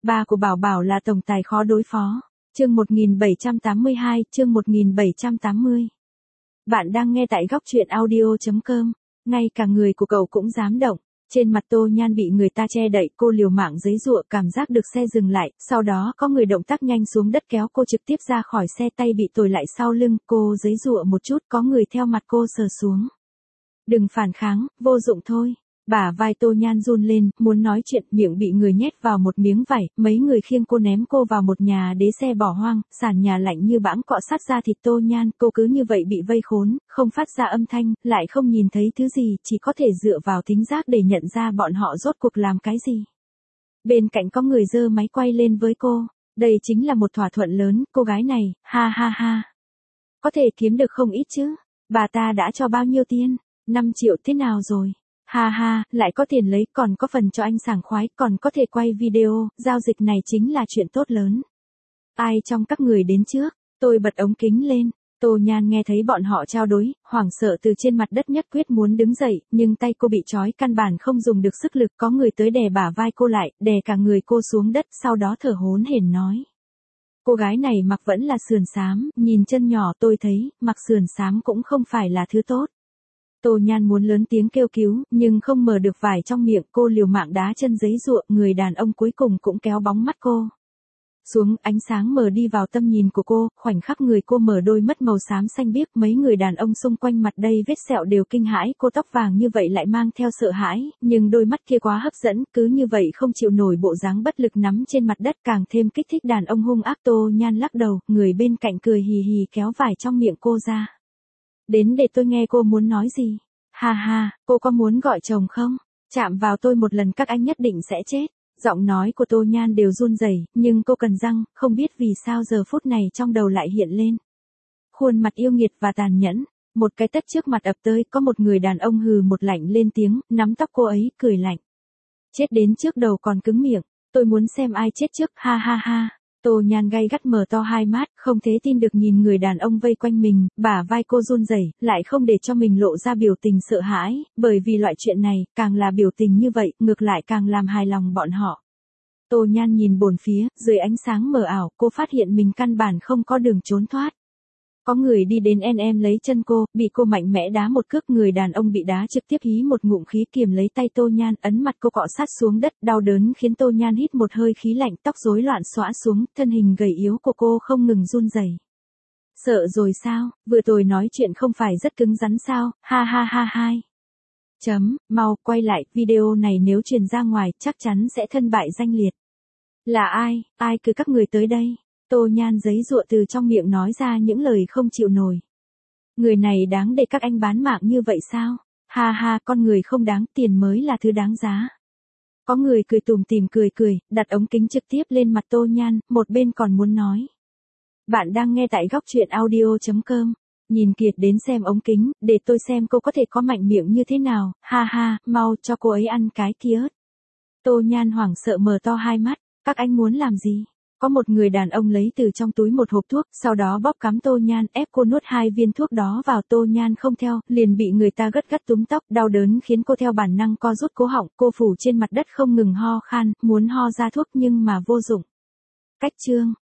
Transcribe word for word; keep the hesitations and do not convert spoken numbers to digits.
Ba của Bảo Bảo là tổng tài khó đối phó. Chương một nghìn bảy trăm tám mươi hai, chương một nghìn bảy trăm tám mươi. Bạn đang nghe tại góc truyện audio chấm com. Ngay cả người của cậu cũng dám động. Trên mặt Tô Nhan bị người ta che đậy, cô liều mạng giãy giụa, cảm giác được xe dừng lại, sau đó có người động tác nhanh xuống đất kéo cô trực tiếp ra khỏi xe, tay bị tồi lại sau lưng, cô giãy giụa một chút, có người theo mặt cô sờ xuống. Đừng phản kháng, vô dụng thôi. Bả vai Tô Nhan run lên, muốn nói chuyện, miệng bị người nhét vào một miếng vải, mấy người khiêng cô ném cô vào một nhà đế xe bỏ hoang, sàn nhà lạnh như bãng cọ sát da thịt Tô Nhan, cô cứ như vậy bị vây khốn, không phát ra âm thanh, lại không nhìn thấy thứ gì, chỉ có thể dựa vào thính giác để nhận ra bọn họ rốt cuộc làm cái gì. Bên cạnh có người giơ máy quay lên với cô, đây chính là một thỏa thuận lớn, cô gái này, ha ha ha. Có thể kiếm được không ít chứ, bà ta đã cho bao nhiêu tiền, năm triệu thế nào rồi? Ha ha, lại có tiền lấy, còn có phần cho anh sảng khoái, còn có thể quay video, giao dịch này chính là chuyện tốt lớn. Ai trong các người đến trước? Tôi bật ống kính lên. Tô Nhan nghe thấy bọn họ trao đối, hoảng sợ từ trên mặt đất nhất quyết muốn đứng dậy, nhưng tay cô bị trói, căn bản không dùng được sức lực, có người tới đè bả vai cô lại, đè cả người cô xuống đất, sau đó thở hổn hển nói. Cô gái này mặc vẫn là sườn xám, nhìn chân nhỏ, tôi thấy, mặc sườn xám cũng không phải là thứ tốt. Tô Nhan muốn lớn tiếng kêu cứu, nhưng không mở được vải trong miệng, cô liều mạng đá chân giãy giụa, người đàn ông cuối cùng cũng kéo bóng mắt cô xuống, ánh sáng mờ đi vào tâm nhìn của cô, khoảnh khắc người cô mở đôi mắt màu xám xanh biếc, mấy người đàn ông xung quanh mặt đầy vết sẹo đều kinh hãi, cô tóc vàng như vậy lại mang theo sợ hãi, nhưng đôi mắt kia quá hấp dẫn, cứ như vậy không chịu nổi bộ dáng bất lực nắm trên mặt đất, càng thêm kích thích đàn ông hung ác. Tô Nhan lắc đầu, người bên cạnh cười hì hì kéo vải trong miệng cô ra. Đến để tôi nghe cô muốn nói gì. Ha ha, cô có muốn gọi chồng không? Chạm vào tôi một lần các anh nhất định sẽ chết. Giọng nói của Tô Nhan đều run rẩy, nhưng cô cần răng, không biết vì sao giờ phút này trong đầu lại hiện lên. Khuôn mặt yêu nghiệt và tàn nhẫn, một cái tát trước mặt ập tới, có một người đàn ông hừ một lạnh lên tiếng, nắm tóc cô ấy, cười lạnh. Chết đến trước đầu còn cứng miệng, tôi muốn xem ai chết trước, ha ha ha. Tô Nhan gay gắt mở to hai mắt, không thể tin được nhìn người đàn ông vây quanh mình, bả vai cô run rẩy, lại không để cho mình lộ ra biểu tình sợ hãi, bởi vì loại chuyện này, càng là biểu tình như vậy, ngược lại càng làm hài lòng bọn họ. Tô Nhan nhìn bốn phía, dưới ánh sáng mờ ảo, cô phát hiện mình căn bản không có đường trốn thoát. Có người đi đến en em lấy chân cô, bị cô mạnh mẽ đá một cước, người đàn ông bị đá trực tiếp hí một ngụm khí kiềm lấy tay Tô Nhan, ấn mặt cô cọ sát xuống đất, đau đớn khiến Tô Nhan hít một hơi khí lạnh, tóc rối loạn xõa xuống, thân hình gầy yếu của cô không ngừng run rẩy. Sợ rồi sao, vừa rồi nói chuyện không phải rất cứng rắn sao, ha ha ha hai. Chấm, mau, quay lại, video này nếu truyền ra ngoài, chắc chắn sẽ thân bại danh liệt. Là ai, ai cứ các người tới đây. Tô Nhan giãy giụa từ trong miệng nói ra những lời không chịu nổi. Người này đáng để các anh bán mạng như vậy sao? Ha ha, con người không đáng, tiền mới là thứ đáng giá. Có người cười tủm tỉm cười cười, đặt ống kính trực tiếp lên mặt Tô Nhan, một bên còn muốn nói. Bạn đang nghe tại góc truyện audio chấm com. Nhìn Kiệt đến xem ống kính, để tôi xem cô có thể có mạnh miệng như thế nào, ha ha, mau cho cô ấy ăn cái kia. Tô Nhan hoảng sợ mở to hai mắt, các anh muốn làm gì? Có một người đàn ông lấy từ trong túi một hộp thuốc, sau đó bóp cắm Tô Nhan, ép cô nuốt hai viên thuốc đó vào. Tô Nhan không theo, liền bị người ta gắt gắt túm tóc, đau đớn khiến cô theo bản năng co rút cố họng, cô phủ trên mặt đất không ngừng ho khan, muốn ho ra thuốc nhưng mà vô dụng. Cách chương